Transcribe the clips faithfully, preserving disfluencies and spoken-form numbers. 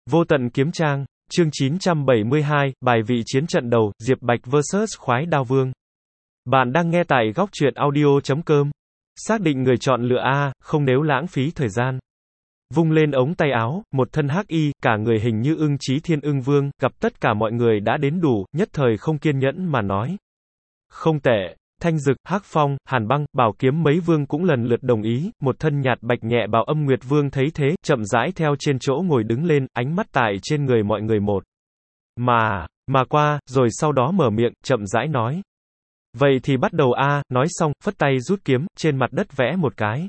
Vô tận kiếm trang, chương chín trăm bảy mươi hai, bài vị chiến trận đầu, Diệp Bạch versus Khoái Đao Vương. Bạn đang nghe tại góc truyện audio chấm com. Xác định người chọn lựa A, không nếu lãng phí thời gian. Vung lên ống tay áo, một thân hắc y, cả người hình như ưng chí thiên ưng vương, gặp tất cả mọi người đã đến đủ, nhất thời không kiên nhẫn mà nói. Không tệ. Thanh Dực, Hắc Phong, Hàn Băng, Bảo Kiếm mấy vương cũng lần lượt đồng ý, một thân nhạt bạch nhẹ bào Âm Nguyệt Vương thấy thế, chậm rãi theo trên chỗ ngồi đứng lên, ánh mắt tại trên người mọi người một. Mà, mà qua, rồi sau đó mở miệng, chậm rãi nói. Vậy thì bắt đầu a, nói xong, phất tay rút kiếm, trên mặt đất vẽ một cái.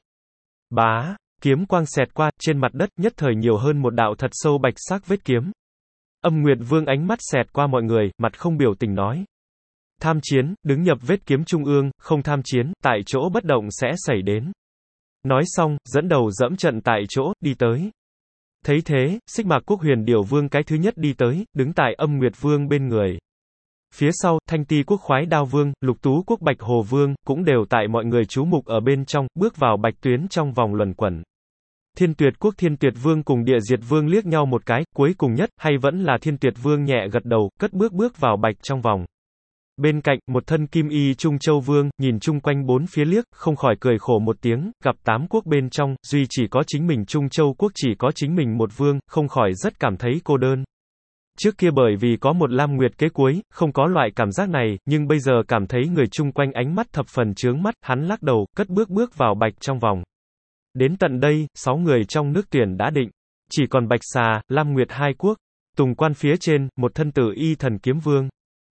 Bá, kiếm quang xẹt qua, trên mặt đất, nhất thời nhiều hơn một đạo thật sâu bạch sắc vết kiếm. Âm Nguyệt Vương ánh mắt xẹt qua mọi người, mặt không biểu tình nói. Tham chiến, đứng nhập vết kiếm trung ương, không tham chiến, tại chỗ bất động sẽ xảy đến. Nói xong, dẫn đầu dẫm trận tại chỗ, đi tới. Thấy thế, Xích Mạc Quốc Huyền Điểu Vương cái thứ nhất đi tới, đứng tại Âm Nguyệt Vương bên người. Phía sau, Thanh Ti Quốc Khoái Đao Vương, Lục Tú Quốc Bạch Hồ Vương, cũng đều tại mọi người chú mục ở bên trong, bước vào bạch tuyến trong vòng luẩn quẩn. Thiên Tuyệt Quốc Thiên Tuyệt Vương cùng Địa Diệt Vương liếc nhau một cái, cuối cùng nhất, hay vẫn là Thiên Tuyệt Vương nhẹ gật đầu, cất bước bước vào bạch trong vòng. Bên cạnh, một thân kim y Trung Châu Vương, nhìn chung quanh bốn phía liếc, không khỏi cười khổ một tiếng, gặp tám quốc bên trong, duy chỉ có chính mình Trung Châu Quốc chỉ có chính mình một vương, không khỏi rất cảm thấy cô đơn. Trước kia bởi vì có một Lam Nguyệt kế cuối, không có loại cảm giác này, nhưng bây giờ cảm thấy người chung quanh ánh mắt thập phần chướng mắt, hắn lắc đầu, cất bước bước vào bạch trong vòng. Đến tận đây, sáu người trong nước tuyển đã định. Chỉ còn Bạch Xà, Lam Nguyệt hai quốc. Tùng quan phía trên, một thân tử y thần kiếm vương.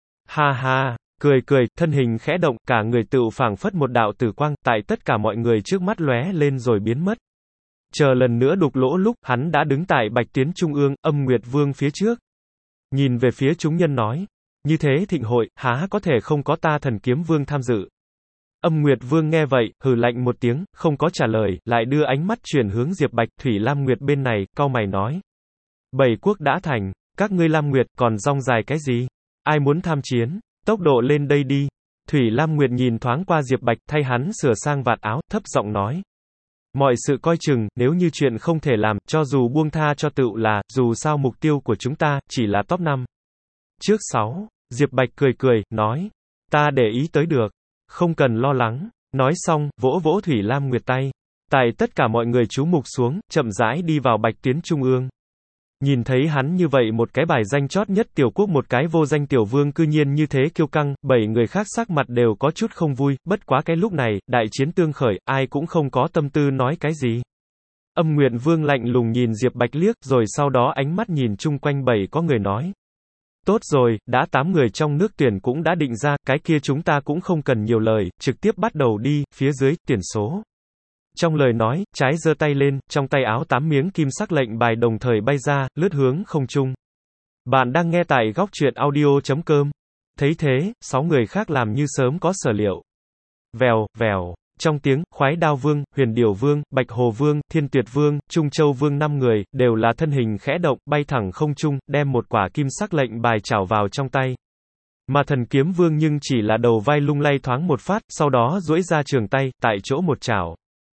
Ha ha, cười cười, thân hình khẽ động, cả người tựu phảng phất một đạo tử quang, tại tất cả mọi người trước mắt lóe lên rồi biến mất. Chờ lần nữa đục lỗ lúc, hắn đã đứng tại bạch tuyến trung ương, Âm Nguyệt Vương phía trước. Nhìn về phía chúng nhân nói, như thế thịnh hội, há có thể không có ta thần kiếm vương tham dự. Âm Nguyệt Vương nghe vậy, hừ lạnh một tiếng, không có trả lời, lại đưa ánh mắt chuyển hướng Diệp Bạch, Thủy Lam Nguyệt bên này, cau mày nói. Bảy quốc đã thành, các ngươi Lam Nguyệt, còn rong dài cái gì? Ai muốn tham chiến? Tốc độ lên đây đi. Thủy Lam Nguyệt nhìn thoáng qua Diệp Bạch, thay hắn sửa sang vạt áo, thấp giọng nói. Mọi sự coi chừng, nếu như chuyện không thể làm, cho dù buông tha cho tựu là, dù sao mục tiêu của chúng ta, chỉ là top năm. Trước sáu, Diệp Bạch cười cười, nói. Ta để ý tới được. Không cần lo lắng. Nói xong, vỗ vỗ Thủy Lam Nguyệt tay. Tại tất cả mọi người chú mục xuống, chậm rãi đi vào bạch tuyến trung ương. Nhìn thấy hắn như vậy một cái bài danh chót nhất tiểu quốc một cái vô danh tiểu vương cư nhiên như thế kiêu căng, bảy người khác sắc mặt đều có chút không vui, bất quá cái lúc này, đại chiến tương khởi, ai cũng không có tâm tư nói cái gì. Âm Nguyệt Vương lạnh lùng nhìn Diệp Bạch liếc, rồi sau đó ánh mắt nhìn chung quanh bảy có người nói. Tốt rồi, đã tám người trong nước tuyển cũng đã định ra, cái kia chúng ta cũng không cần nhiều lời, trực tiếp bắt đầu đi, phía dưới, tuyển số. Trong lời nói, trái giơ tay lên, trong tay áo tám miếng kim sắc lệnh bài đồng thời bay ra, lướt hướng không trung. Bạn đang nghe tại góc truyện audio chấm com. Thấy thế, sáu người khác làm như sớm có sở liệu. Vèo, vèo, trong tiếng, Khoái Đao Vương, Huyền Điểu Vương, Bạch Hồ Vương, Thiên Tuyệt Vương, Trung Châu Vương năm người, đều là thân hình khẽ động, bay thẳng không trung, đem một quả kim sắc lệnh bài chảo vào trong tay. Mà thần kiếm vương nhưng chỉ là đầu vai lung lay thoáng một phát, sau đó duỗi ra trường tay, tại chỗ một chảo.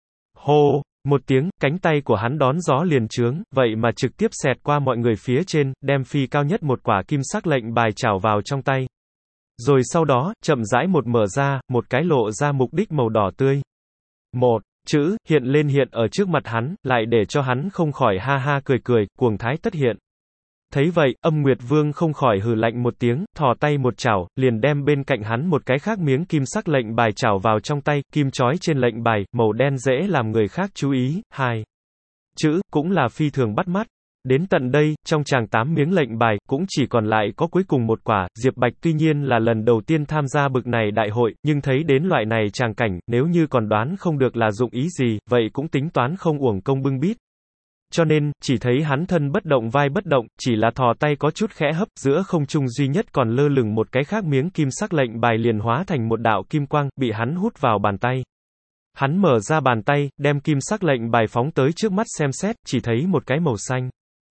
Hô, một tiếng, cánh tay của hắn đón gió liền trướng, vậy mà trực tiếp xẹt qua mọi người phía trên, đem phi cao nhất một quả kim sắc lệnh bài chảo vào trong tay. Rồi sau đó, chậm rãi một mở ra, một cái lộ ra mục đích màu đỏ tươi. Một chữ, hiện lên hiện ở trước mặt hắn, lại để cho hắn không khỏi ha ha cười cười, cuồng thái tất hiện. Thấy vậy, Âm Nguyệt Vương không khỏi hừ lạnh một tiếng, thò tay một chảo, liền đem bên cạnh hắn một cái khác miếng kim sắc lệnh bài chảo vào trong tay, kim chói trên lệnh bài, màu đen dễ làm người khác chú ý, hai chữ, cũng là phi thường bắt mắt. Đến tận đây, trong tràng tám miếng lệnh bài, cũng chỉ còn lại có cuối cùng một quả, Diệp Bạch tuy nhiên là lần đầu tiên tham gia bực này đại hội, nhưng thấy đến loại này tràng cảnh, nếu như còn đoán không được là dụng ý gì, vậy cũng tính toán không uổng công bưng bít. Cho nên, chỉ thấy hắn thân bất động vai bất động, chỉ là thò tay có chút khẽ hấp, giữa không trung duy nhất còn lơ lửng một cái khác miếng kim sắc lệnh bài liền hóa thành một đạo kim quang, bị hắn hút vào bàn tay. Hắn mở ra bàn tay, đem kim sắc lệnh bài phóng tới trước mắt xem xét, chỉ thấy một cái màu xanh.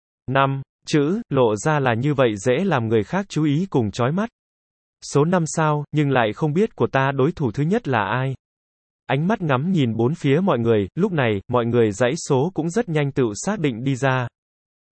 Năm chữ, lộ ra là như vậy dễ làm người khác chú ý cùng chói mắt. Số năm sao, nhưng lại không biết của ta đối thủ thứ nhất là ai. Ánh mắt ngắm nhìn bốn phía mọi người, lúc này, mọi người dãy số cũng rất nhanh tự xác định đi ra.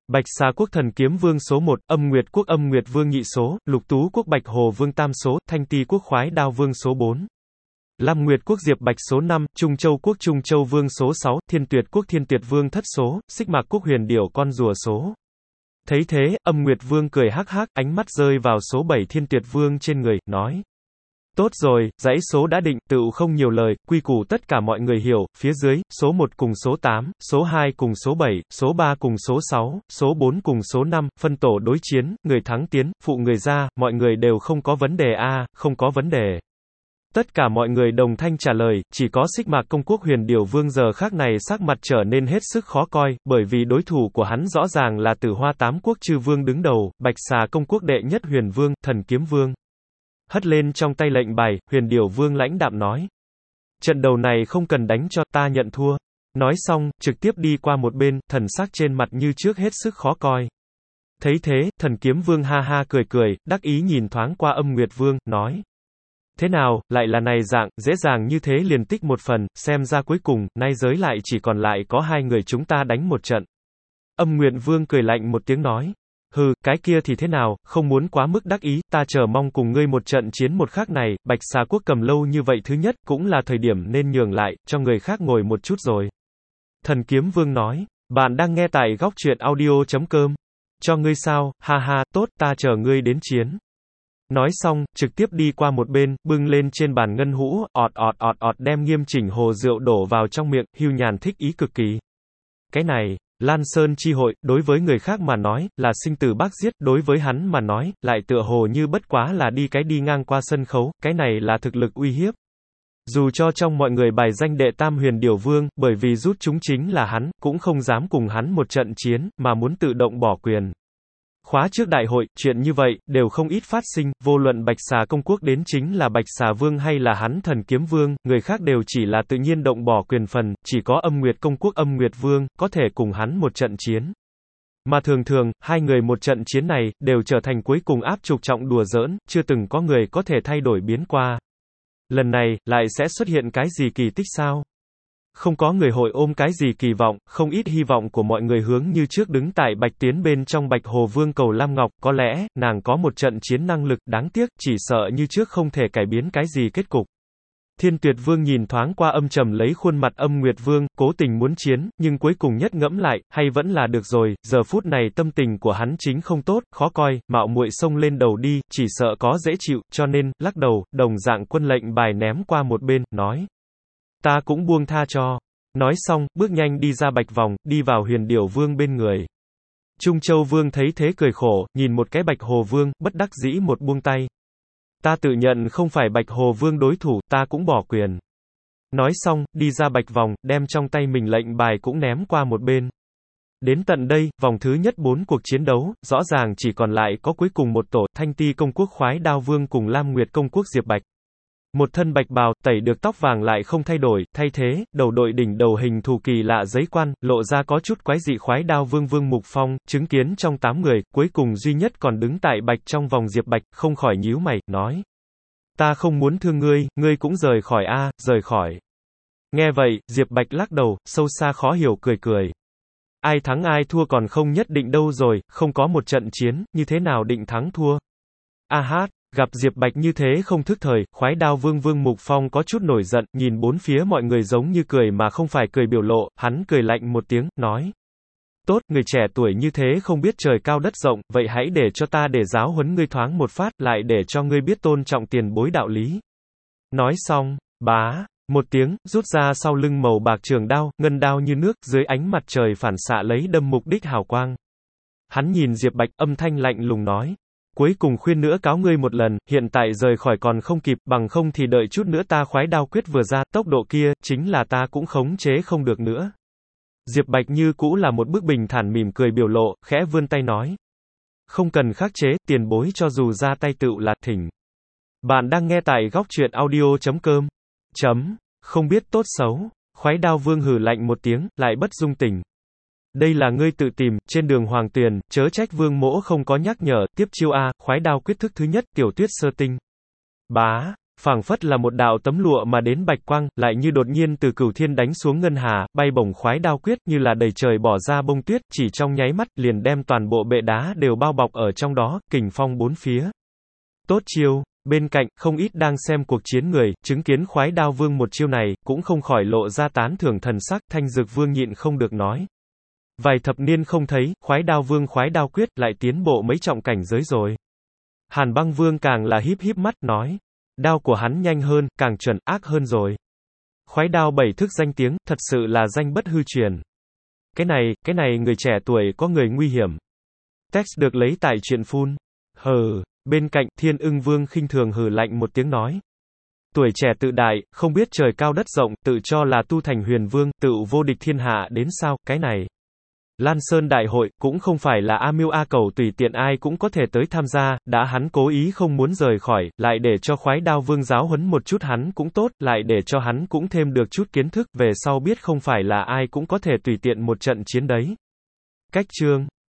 Bạch Xà quốc thần kiếm vương số một, Âm Nguyệt quốc Âm Nguyệt vương nhị số, Lục Tú quốc Bạch Hồ vương tam số, Thanh Ti quốc Khoái Đao vương số bốn. Lam Nguyệt quốc Diệp Bạch số năm, Trung Châu quốc Trung Châu vương số sáu, Thiên Tuyệt quốc Thiên Tuyệt vương thất số, Xích Mạc quốc Huyền Điểu con rùa số. Thấy thế, Âm Nguyệt vương cười hắc hắc, ánh mắt rơi vào số bảy Thiên Tuyệt vương trên người, nói: Tốt rồi, dãy số đã định, tựu không nhiều lời, quy củ tất cả mọi người hiểu, phía dưới, số một cùng số tám, số hai cùng số bảy, số ba cùng số sáu, số bốn cùng số năm, phân tổ đối chiến, người thắng tiến, phụ người ra, mọi người đều không có vấn đề a, không có vấn đề. Tất cả mọi người đồng thanh trả lời, chỉ có Xích Mạc công quốc Huyền Điểu vương giờ khác này sắc mặt trở nên hết sức khó coi, bởi vì đối thủ của hắn rõ ràng là Tử Hoa Tám quốc Chư vương đứng đầu, Bạch Xà công quốc đệ nhất Huyền vương, Thần Kiếm vương. Hất lên trong tay lệnh bài, Huyền Điểu vương lãnh đạm nói: Trận đầu này không cần đánh cho, ta nhận thua. Nói xong, trực tiếp đi qua một bên, thần sắc trên mặt như trước hết sức khó coi. Thấy thế, Thần Kiếm vương ha ha cười cười, đắc ý nhìn thoáng qua Âm Nguyệt vương, nói: Thế nào, lại là này dạng, dễ dàng như thế liền tích một phần, xem ra cuối cùng, nay giới lại chỉ còn lại có hai người chúng ta đánh một trận. Âm Nguyệt vương cười lạnh một tiếng nói: Hừ, cái kia thì thế nào, không muốn quá mức đắc ý, ta chờ mong cùng ngươi một trận chiến một khắc này, Bạch Xà quốc cầm lâu như vậy thứ nhất, cũng là thời điểm nên nhường lại, cho người khác ngồi một chút rồi. Thần Kiếm vương nói: Bạn đang nghe tại góc truyện audio chấm com. Cho ngươi sao, ha ha, tốt, ta chờ ngươi đến chiến. Nói xong, trực tiếp đi qua một bên, bưng lên trên bàn ngân hũ, ọt ọt ọt ọt đem nghiêm chỉnh hồ rượu đổ vào trong miệng, Hưu Nhàn thích ý cực kỳ. Cái này, Lan Sơn chi hội, đối với người khác mà nói, là sinh tử bác giết, đối với hắn mà nói, lại tựa hồ như bất quá là đi cái đi ngang qua sân khấu, cái này là thực lực uy hiếp. Dù cho trong mọi người bài danh đệ tam Huyền Điểu vương, bởi vì rút chúng chính là hắn, cũng không dám cùng hắn một trận chiến, mà muốn tự động bỏ quyền. Khóa trước đại hội, chuyện như vậy, đều không ít phát sinh, vô luận Bạch Xà công quốc đến chính là Bạch Xà vương hay là hắn Thần Kiếm vương, người khác đều chỉ là tự nhiên động bỏ quyền phần, chỉ có Âm Nguyệt công quốc Âm Nguyệt vương, có thể cùng hắn một trận chiến. Mà thường thường, hai người một trận chiến này, đều trở thành cuối cùng áp trục trọng đùa giỡn, chưa từng có người có thể thay đổi biến qua. Lần này, lại sẽ xuất hiện cái gì kỳ tích sao? Không có người hội ôm cái gì kỳ vọng, không ít hy vọng của mọi người hướng như trước đứng tại Bạch Tiến bên trong Bạch Hồ Vương cầu Lam Ngọc, có lẽ, nàng có một trận chiến năng lực, đáng tiếc, chỉ sợ như trước không thể cải biến cái gì kết cục. Thiên Tuyệt Vương nhìn thoáng qua âm trầm lấy khuôn mặt Âm Nguyệt Vương, cố tình muốn chiến, nhưng cuối cùng nhất ngẫm lại, hay vẫn là được rồi, giờ phút này tâm tình của hắn chính không tốt, khó coi, mạo muội xông lên đầu đi, chỉ sợ có dễ chịu, cho nên, lắc đầu, đồng dạng quân lệnh bài ném qua một bên, nói: Ta cũng buông tha cho. Nói xong, bước nhanh đi ra Bạch Vòng, đi vào Huyền Điểu Vương bên người. Trung Châu Vương thấy thế cười khổ, nhìn một cái Bạch Hồ Vương, bất đắc dĩ một buông tay. Ta tự nhận không phải Bạch Hồ Vương đối thủ, ta cũng bỏ quyền. Nói xong, đi ra Bạch Vòng, đem trong tay mình lệnh bài cũng ném qua một bên. Đến tận đây, vòng thứ nhất bốn cuộc chiến đấu, rõ ràng chỉ còn lại có cuối cùng một tổ, Thanh Ti công quốc Khoái Đao Vương cùng Lam Nguyệt công quốc Diệp Bạch. Một thân bạch bào, tẩy được tóc vàng lại không thay đổi, thay thế, đầu đội đỉnh đầu hình thù kỳ lạ giấy quan, lộ ra có chút quái dị Khoái Đao Vương Vương Mục Phong, chứng kiến trong tám người, cuối cùng duy nhất còn đứng tại Bạch trong vòng Diệp Bạch, không khỏi nhíu mày, nói: Ta không muốn thương ngươi, ngươi cũng rời khỏi a, rời khỏi. Nghe vậy, Diệp Bạch lắc đầu, sâu xa khó hiểu cười cười. Ai thắng ai thua còn không nhất định đâu rồi, không có một trận chiến, như thế nào định thắng thua. A hát. Gặp Diệp Bạch như thế không thức thời, Khoái Đao Vương Vương Mục Phong có chút nổi giận, nhìn bốn phía mọi người giống như cười mà không phải cười biểu lộ, hắn cười lạnh một tiếng, nói: Tốt, người trẻ tuổi như thế không biết trời cao đất rộng, vậy hãy để cho ta để giáo huấn ngươi thoáng một phát, lại để cho ngươi biết tôn trọng tiền bối đạo lý. Nói xong, bá, một tiếng, rút ra sau lưng màu bạc trường đao, ngân đao như nước, dưới ánh mặt trời phản xạ lấy đâm mục đích hào quang. Hắn nhìn Diệp Bạch, âm thanh lạnh lùng nói: Cuối cùng khuyên nữa cáo ngươi một lần, hiện tại rời khỏi còn không kịp, bằng không thì đợi chút nữa ta khoái đao quyết vừa ra, tốc độ kia, chính là ta cũng khống chế không được nữa. Diệp Bạch như cũ là một bức bình thản mỉm cười biểu lộ, khẽ vươn tay nói: Không cần khắc chế, tiền bối cho dù ra tay tựu là thỉnh. Bạn đang nghe tại góc truyện audio chấm com. Chấm, không biết tốt xấu. Khoái Đao Vương hừ lạnh một tiếng, lại bất dung tình. Đây là ngươi tự tìm, trên đường hoàng tuyền, chớ trách Vương mỗ không có nhắc nhở, tiếp chiêu A, Khoái Đao quyết thức thứ nhất, tiểu tuyết sơ tinh. Bá, Phảng phất là một đạo tấm lụa mà đến bạch quang, lại như đột nhiên từ cửu thiên đánh xuống ngân hà, bay bổng khoái đao quyết, như là đầy trời bỏ ra bông tuyết, chỉ trong nháy mắt, liền đem toàn bộ bệ đá đều bao bọc ở trong đó, kình phong bốn phía. Tốt chiêu. Bên cạnh, không ít đang xem cuộc chiến người, chứng kiến khoái đao vương một chiêu này, cũng không khỏi lộ ra tán thưởng thần sắc, Thanh Dực Vương nhịn không được nói. Vài thập niên không thấy, khoái đao vương khoái đao quyết, lại tiến bộ mấy trọng cảnh giới rồi. Hàn Băng Vương càng là híp híp mắt, nói. Đao của hắn nhanh hơn, càng chuẩn, ác hơn rồi. Khoái đao bảy thức danh tiếng, thật sự là danh bất hư truyền. Cái này, cái này người trẻ tuổi có người nguy hiểm. Text được lấy tại truyện phun. Hừ. Bên cạnh, Thiên Ưng Vương khinh thường hừ lạnh một tiếng nói. Tuổi trẻ tự đại, không biết trời cao đất rộng, tự cho là tu thành huyền vương, tự vô địch thiên hạ đến sao, cái này. Lan Sơn Đại hội, cũng không phải là A Miêu A Cầu tùy tiện ai cũng có thể tới tham gia, đã hắn cố ý không muốn rời khỏi, lại để cho khoái đao vương giáo huấn một chút hắn cũng tốt, lại để cho hắn cũng thêm được chút kiến thức, về sau biết không phải là ai cũng có thể tùy tiện một trận chiến đấy. Cách chương